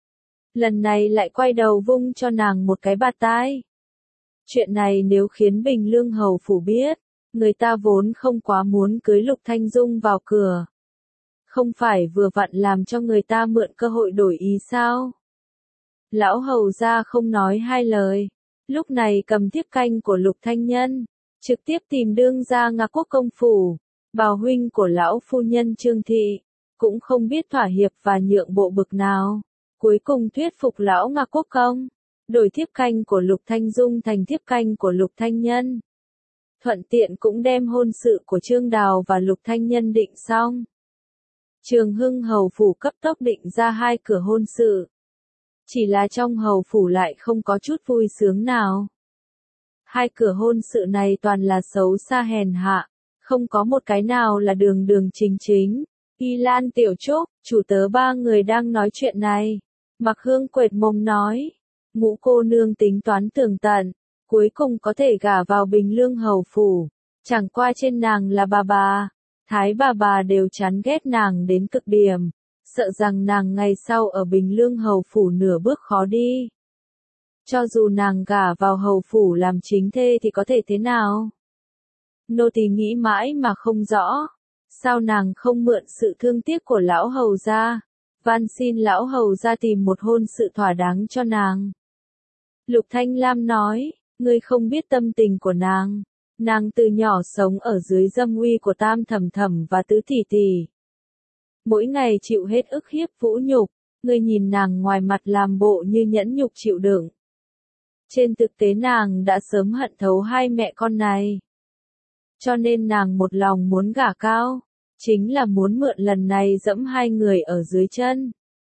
Lần này lại quay đầu vung cho nàng một cái bạt tai. Chuyện này nếu khiến Bình Lương Hầu Phủ biết, người ta vốn không quá muốn cưới Lục Thanh Dung vào cửa. Không phải vừa vặn làm cho người ta mượn cơ hội đổi ý sao? Lão hầu ra không nói hai lời, lúc này cầm tiếp canh của Lục Thanh Nhân, trực tiếp tìm đương gia Ngạc Quốc công phủ, bào huynh của lão phu nhân Trương Thị, cũng không biết thỏa hiệp và nhượng bộ bực nào, cuối cùng thuyết phục lão Ngạc Quốc công, đổi tiếp canh của Lục Thanh Dung thành tiếp canh của Lục Thanh Nhân. Thuận tiện cũng đem hôn sự của Trương Đào và Lục Thanh Nhân định xong. Trường Hưng Hầu Phủ cấp tốc định ra hai cửa hôn sự. Chỉ là trong Hầu Phủ lại không có chút vui sướng nào. Hai cửa hôn sự này toàn là xấu xa hèn hạ, không có một cái nào là đường đường chính chính. Y Lan Tiểu Trúc, chủ tớ ba người đang nói chuyện này. Mặc Hương quệt mồm nói, Ngũ cô nương tính toán tường tận, cuối cùng có thể gả vào Bình Lương Hầu Phủ. Chẳng qua trên nàng là bà bà, Thái bà bà đều chán ghét nàng đến cực điểm, sợ rằng nàng ngày sau ở Bình Lương Hầu Phủ nửa bước khó đi. Cho dù nàng gả vào Hầu Phủ làm chính thê thì có thể thế nào? Nô tỳ nghĩ mãi mà không rõ, sao nàng không mượn sự thương tiếc của lão hầu gia, van xin lão hầu gia tìm một hôn sự thỏa đáng cho nàng. Lục Thanh Lam nói, ngươi không biết tâm tình của nàng. Nàng từ nhỏ sống ở dưới dâm uy của Tam Thẩm Thẩm và Tứ Tỷ Tỷ. Mỗi ngày chịu hết ức hiếp vũ nhục, ngươi nhìn nàng ngoài mặt làm bộ như nhẫn nhục chịu đựng. Trên thực tế nàng đã sớm hận thấu hai mẹ con này. Cho nên nàng một lòng muốn gả cao, chính là muốn mượn lần này dẫm hai người ở dưới chân.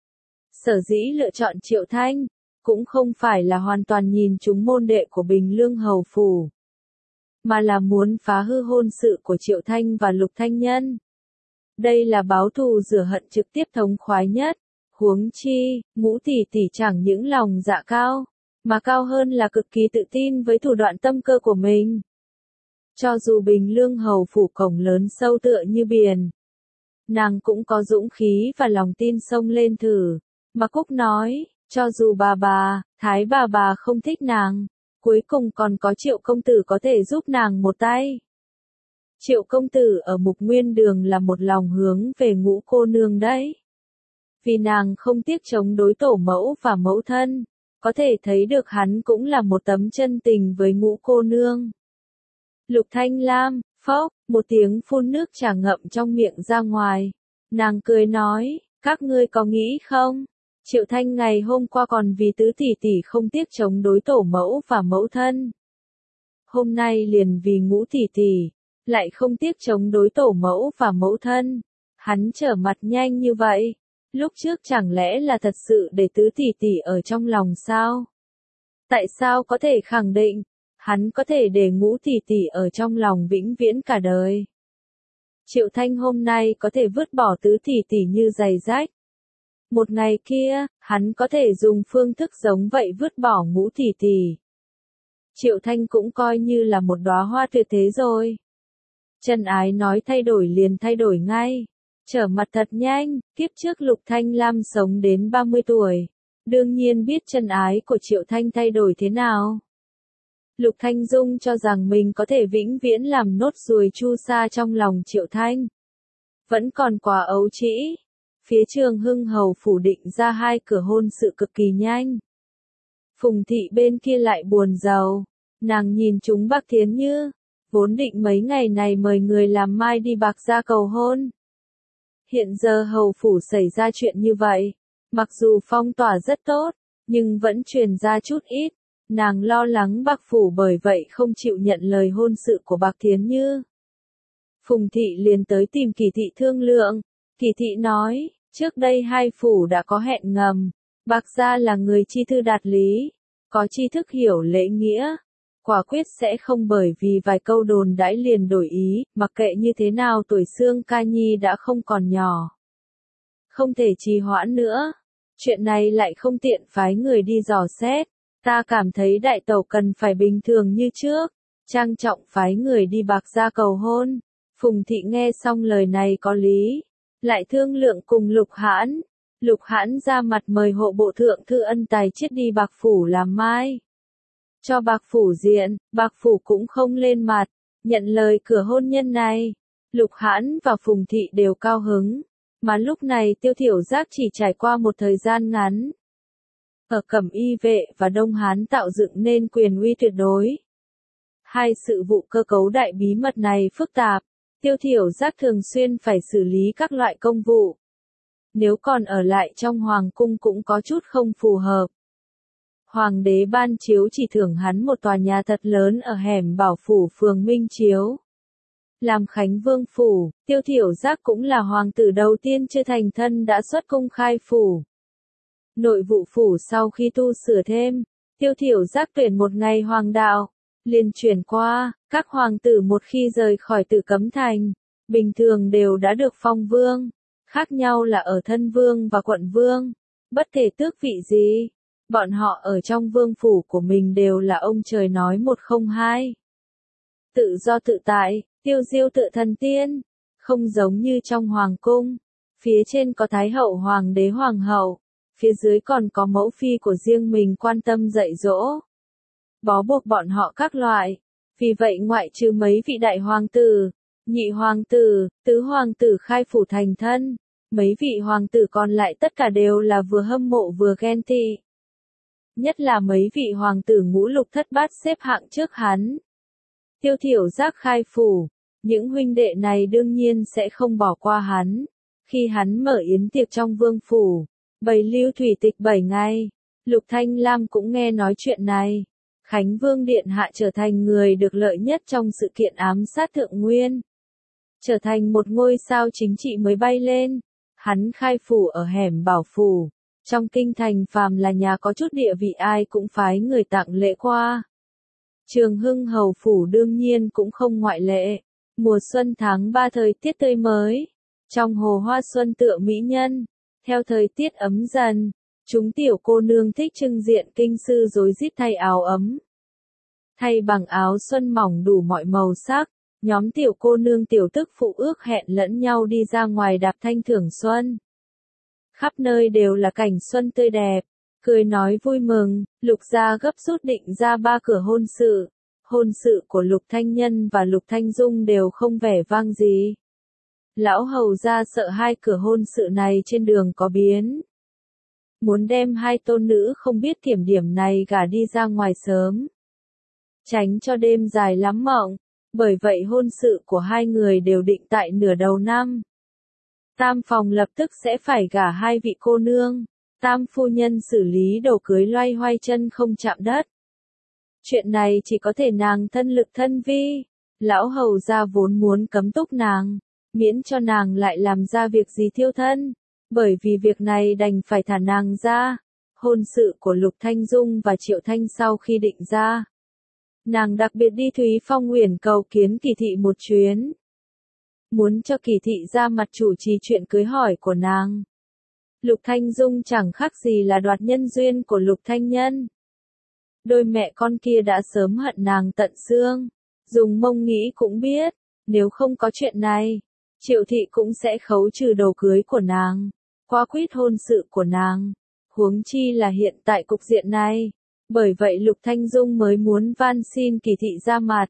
Sở dĩ lựa chọn Triệu Thanh, cũng không phải là hoàn toàn nhìn chúng môn đệ của Bình Lương Hầu Phủ, mà là muốn phá hư hôn sự của Triệu Thanh và Lục Thanh Nhân. Đây là báo thù rửa hận trực tiếp thống khoái nhất, huống chi, Ngũ tỷ tỷ chẳng những lòng dạ cao, mà cao hơn là cực kỳ tự tin với thủ đoạn tâm cơ của mình. Cho dù Bình Lương Hầu Phủ cổng lớn sâu tựa như biển, nàng cũng có dũng khí và lòng tin xông lên thử. Mà Cúc nói, cho dù bà bà, Thái bà bà không thích nàng, cuối cùng còn có Triệu công tử có thể giúp nàng một tay. Triệu công tử ở Mục Nguyên Đường là một lòng hướng về Ngũ cô nương đấy. Vì nàng không tiếc chống đối tổ mẫu và mẫu thân, có thể thấy được hắn cũng là một tấm chân tình với Ngũ cô nương. Lục Thanh Lam, phốc, một tiếng phun nước trà ngậm trong miệng ra ngoài. Nàng cười nói, các ngươi có nghĩ không? Triệu Thanh ngày hôm qua còn vì Tứ tỷ tỷ không tiếc chống đối tổ mẫu và mẫu thân. Hôm nay liền vì Ngũ tỷ tỷ, lại không tiếc chống đối tổ mẫu và mẫu thân. Hắn trở mặt nhanh như vậy, lúc trước chẳng lẽ là thật sự để Tứ tỷ tỷ ở trong lòng sao? Tại sao có thể khẳng định, hắn có thể để Ngũ tỷ tỷ ở trong lòng vĩnh viễn cả đời? Triệu Thanh hôm nay có thể vứt bỏ tứ tỷ tỷ như giày rách. Một ngày kia, hắn có thể dùng phương thức giống vậy vứt bỏ ngũ tỷ tỷ. Triệu Thanh cũng coi như là một đóa hoa tuyệt thế rồi. Trần Ái nói thay đổi liền thay đổi ngay. Trở mặt thật nhanh, kiếp trước Lục Thanh Lam sống đến ba mươi tuổi. Đương nhiên biết chân ái của Triệu Thanh thay đổi thế nào. Lục Thanh Dung cho rằng mình có thể vĩnh viễn làm nốt ruồi chu sa trong lòng Triệu Thanh. Vẫn còn quá ấu trĩ. Phía Trường Hưng Hầu phủ định ra hai cửa hôn sự cực kỳ nhanh. Phùng thị bên kia lại buồn rầu. Nàng nhìn chúng Bạc Thiến Như. Vốn định mấy ngày này mời người làm mai đi Bạc gia cầu hôn. Hiện giờ hầu phủ xảy ra chuyện như vậy. Mặc dù phong tỏa rất tốt, nhưng vẫn truyền ra chút ít. Nàng lo lắng Bạc phủ bởi vậy không chịu nhận lời hôn sự của Bạc Thiến Như. Phùng thị liền tới tìm Kỳ thị thương lượng. Kỳ thị nói, trước đây hai phủ đã có hẹn ngầm. Bạc gia là người chi thư đạt lý, có tri thức hiểu lễ nghĩa. Quả quyết sẽ không bởi vì vài câu đồn đãi liền đổi ý, mặc kệ như thế nào tuổi Xương Ca Nhi đã không còn nhỏ. Không thể trì hoãn nữa. Chuyện này lại không tiện phái người đi dò xét. Ta cảm thấy đại tẩu cần phải bình thường như trước. Trang trọng phái người đi Bạc gia cầu hôn. Phùng thị nghe xong lời này có lý. Lại thương lượng cùng Lục Hãn. Lục Hãn ra mặt mời hộ bộ thượng thư Ân Tài Chiết đi Bạc phủ làm mai. Cho Bạc phủ diện, Bạc phủ cũng không lên mặt. Nhận lời cửa hôn nhân này. Lục Hãn và Phùng thị đều cao hứng. Mà lúc này Tiêu Thiểu Giác chỉ trải qua một thời gian ngắn. Ở Cẩm Y vệ và Đông Hán tạo dựng nên quyền uy tuyệt đối. Hai sự vụ cơ cấu đại bí mật này phức tạp. Tiêu Thiểu Giác thường xuyên phải xử lý các loại công vụ. Nếu còn ở lại trong hoàng cung cũng có chút không phù hợp. Hoàng đế ban chiếu chỉ thưởng hắn một tòa nhà thật lớn ở hẻm Bảo Phủ phường Minh Chiếu. Làm Khánh Vương phủ, Tiêu Thiểu Giác cũng là hoàng tử đầu tiên chưa thành thân đã xuất cung khai phủ. Nội vụ phủ sau khi tu sửa thêm, Tiêu Thiểu Giác tuyển một ngày hoàng đạo, liền chuyển qua, các hoàng tử một khi rời khỏi Tử Cấm Thành, bình thường đều đã được phong vương, khác nhau là ở thân vương và quận vương, bất kể tước vị gì, bọn họ ở trong vương phủ của mình đều là ông trời nói một không hai. Tự do tự tại, tiêu diêu tự thần tiên, không giống như trong hoàng cung, phía trên có thái hậu hoàng đế hoàng hậu, phía dưới còn có mẫu phi của riêng mình quan tâm dạy dỗ, bó buộc bọn họ các loại, vì vậy ngoại trừ mấy vị đại hoàng tử, nhị hoàng tử, tứ hoàng tử khai phủ thành thân, mấy vị hoàng tử còn lại tất cả đều là vừa hâm mộ vừa ghen tị. Nhất là mấy vị hoàng tử ngũ lục thất bát xếp hạng trước hắn. Tiêu Thiểu Giác khai phủ, những huynh đệ này đương nhiên sẽ không bỏ qua hắn. Khi hắn mở yến tiệc trong vương phủ, bày lưu thủy tịch bảy ngày, Lục Thanh Lam cũng nghe nói chuyện này. Khánh Vương Điện Hạ trở thành người được lợi nhất trong sự kiện ám sát Thượng Nguyên. Trở thành một ngôi sao chính trị mới bay lên. Hắn khai phủ ở hẻm Bảo Phủ. Trong kinh thành phàm là nhà có chút địa vị ai cũng phái người tặng lễ qua. Trường Hưng Hầu Phủ đương nhiên cũng không ngoại lệ. Mùa xuân tháng ba thời tiết tươi mới. Trong hồ hoa xuân tựa mỹ nhân. Theo thời tiết ấm dần, chúng tiểu cô nương thích trưng diện kinh sư rối rít thay áo ấm. Thay bằng áo xuân mỏng đủ mọi màu sắc, nhóm tiểu cô nương tiểu tức phụ ước hẹn lẫn nhau đi ra ngoài đạp thanh thưởng xuân. Khắp nơi đều là cảnh xuân tươi đẹp, cười nói vui mừng, Lục gia gấp rút định ra ba cửa hôn sự. Hôn sự của Lục Thanh Nhân và Lục Thanh Dung đều không vẻ vang gì. Lão hầu gia sợ hai cửa hôn sự này trên đường có biến. Muốn đem hai tôn nữ không biết kiểm điểm này gả đi ra ngoài sớm. Tránh cho đêm dài lắm mộng, bởi vậy hôn sự của hai người đều định tại nửa đầu năm. Tam phòng lập tức sẽ phải gả hai vị cô nương, tam phu nhân xử lý đồ cưới loay hoay chân không chạm đất. Chuyện này chỉ có thể nàng thân lực thân vi, lão hầu gia vốn muốn cấm túc nàng, miễn cho nàng lại làm ra việc gì thiêu thân, bởi vì việc này đành phải thả nàng ra. Hôn sự của Lục Thanh Dung và Triệu Thanh sau khi định ra, nàng đặc biệt đi Thúy Phong Uyển cầu kiến Kỳ thị một chuyến. muốn cho Kỳ thị ra mặt chủ trì chuyện cưới hỏi của nàng. Lục Thanh Dung chẳng khác gì là đoạt nhân duyên của Lục Thanh Nhân. Đôi mẹ con kia đã sớm hận nàng tận xương, dùng mông nghĩ cũng biết, nếu không có chuyện này, Triệu thị cũng sẽ khấu trừ đồ cưới của nàng, qua quyết hôn sự của nàng, huống chi là hiện tại cục diện này. Bởi vậy Lục Thanh Dung mới muốn van xin Kỳ thị ra mặt.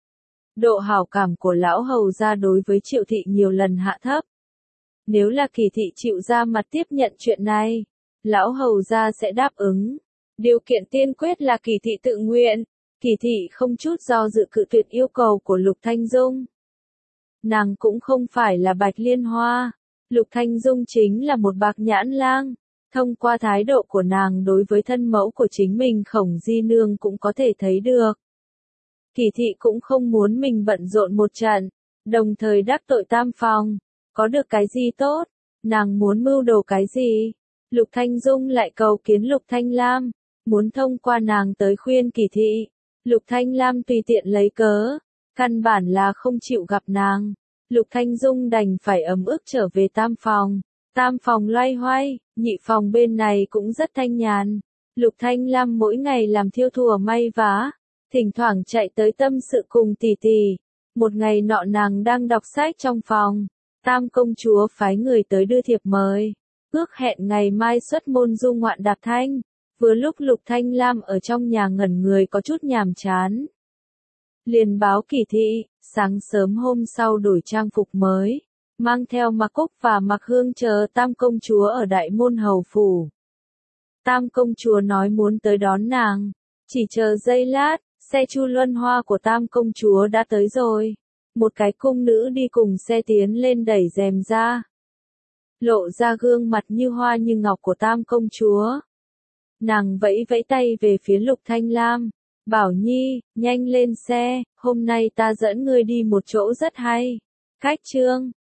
Độ hảo cảm của lão hầu gia đối với Triệu thị nhiều lần hạ thấp. Nếu là Kỳ thị chịu ra mặt tiếp nhận chuyện này, lão hầu gia sẽ đáp ứng. Điều kiện tiên quyết là Kỳ thị tự nguyện. Kỳ thị không chút do dự cự tuyệt yêu cầu của Lục Thanh Dung. Nàng cũng không phải là Bạch Liên Hoa. Lục Thanh Dung chính là một bạc nhãn lang. Thông qua thái độ của nàng đối với thân mẫu của chính mình Khổng Di Nương cũng có thể thấy được. Kỳ thị cũng không muốn mình bận rộn một trận, đồng thời đắc tội tam phòng. Có được cái gì tốt, nàng muốn mưu đồ cái gì. Lục Thanh Dung lại cầu kiến Lục Thanh Lam, muốn thông qua nàng tới khuyên Kỳ thị. Lục Thanh Lam tùy tiện lấy cớ, căn bản là không chịu gặp nàng. Lục Thanh Dung đành phải ấm ức trở về tam phòng. Tam phòng loay hoay, nhị phòng bên này cũng rất thanh nhàn. Lục Thanh Lam mỗi ngày làm thiêu thùa may vá, thỉnh thoảng chạy tới tâm sự cùng tỷ tỷ. Một ngày nọ nàng đang đọc sách trong phòng, Tam công chúa phái người tới đưa thiệp mời, ước hẹn ngày mai xuất môn du ngoạn Đạp Thanh. Vừa lúc Lục Thanh Lam ở trong nhà ngẩn người có chút nhàm chán, liền báo Kỳ thị, sáng sớm hôm sau đổi trang phục mới, mang theo Mạc Cúc và Mạc Hương chờ Tam công chúa ở Đại Môn hầu phủ. Tam công chúa nói muốn tới đón nàng, chỉ chờ giây lát, xe Chu Luân Hoa của Tam công chúa đã tới rồi. Một cái cung nữ đi cùng xe tiến lên đẩy rèm ra, lộ ra gương mặt như hoa như ngọc của Tam công chúa. Nàng vẫy vẫy tay về phía Lục Thanh Lam, bảo Nhi, nhanh lên xe, hôm nay ta dẫn ngươi đi một chỗ rất hay. Cách chương